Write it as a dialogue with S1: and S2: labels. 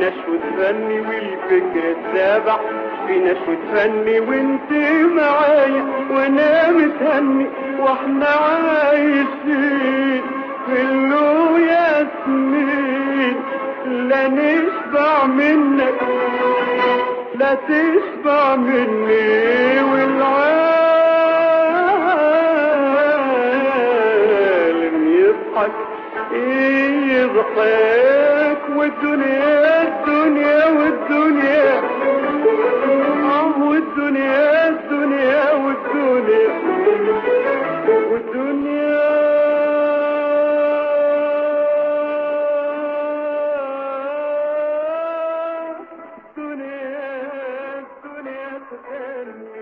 S1: نشوة فني والفكر السابع في نشوة فني وانت معايا وانا متهني واحنا عايشين في اللو ياسمين. لا نشبع منك لا تشبع مني والعالم يضحك يضحك والدنيا الدنيا والدنيا والدنيا الدنيا والدنيا والدنيا الدنيا الدنيا تتهني